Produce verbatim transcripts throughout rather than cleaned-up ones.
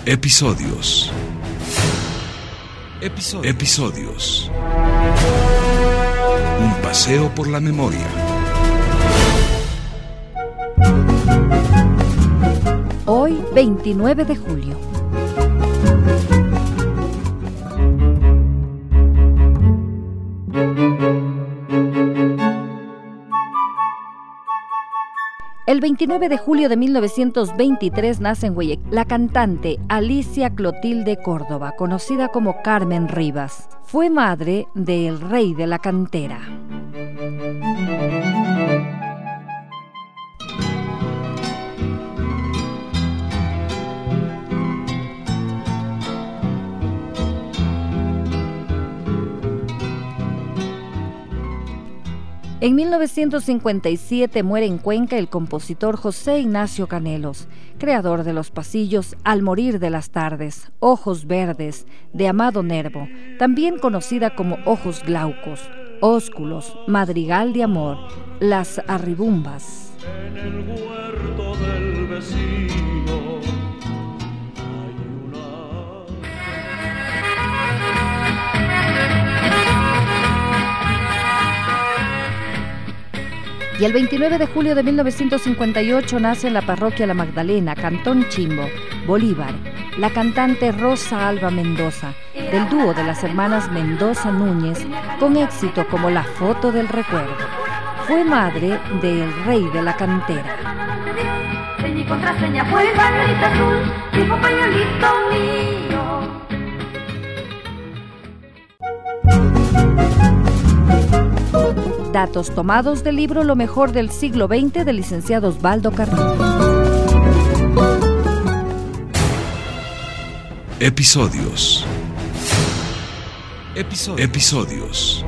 Episodios. Episodios. Episodios. Un paseo por la memoria. Hoy, veintinueve de julio. El veintinueve de julio de mil novecientos veintitrés nace en Guayaquil la cantante Alicia Clotilde Córdoba, conocida como Carmen Rivas. Fue madre del rey de la cantera. En mil novecientos cincuenta y siete muere en Cuenca el compositor José Ignacio Canelos, creador de los pasillos Al morir de las tardes, Ojos verdes, de Amado Nervo, también conocida como Ojos glaucos, Ósculos, Madrigal de amor, Las arribumbas. En el huerto del vecino hay una... Y el veintinueve de julio de mil novecientos cincuenta y ocho nace en la parroquia La Magdalena, Cantón Chimbo, Bolívar, la cantante Rosa Alba Mendoza, del dúo de las hermanas Mendoza Núñez, con éxito como La foto del recuerdo. Fue madre del rey de la cantera. Seña y contraseña fue el pañuelito azul, y fue pañuelito mío. Datos tomados del libro Lo mejor del siglo veinte del licenciado Osvaldo Carrillo. Episodios. Episodios. Episodios.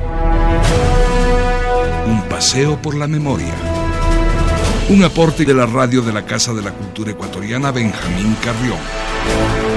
Un paseo por la memoria. Un aporte de la radio de la Casa de la Cultura Ecuatoriana Benjamín Carrión.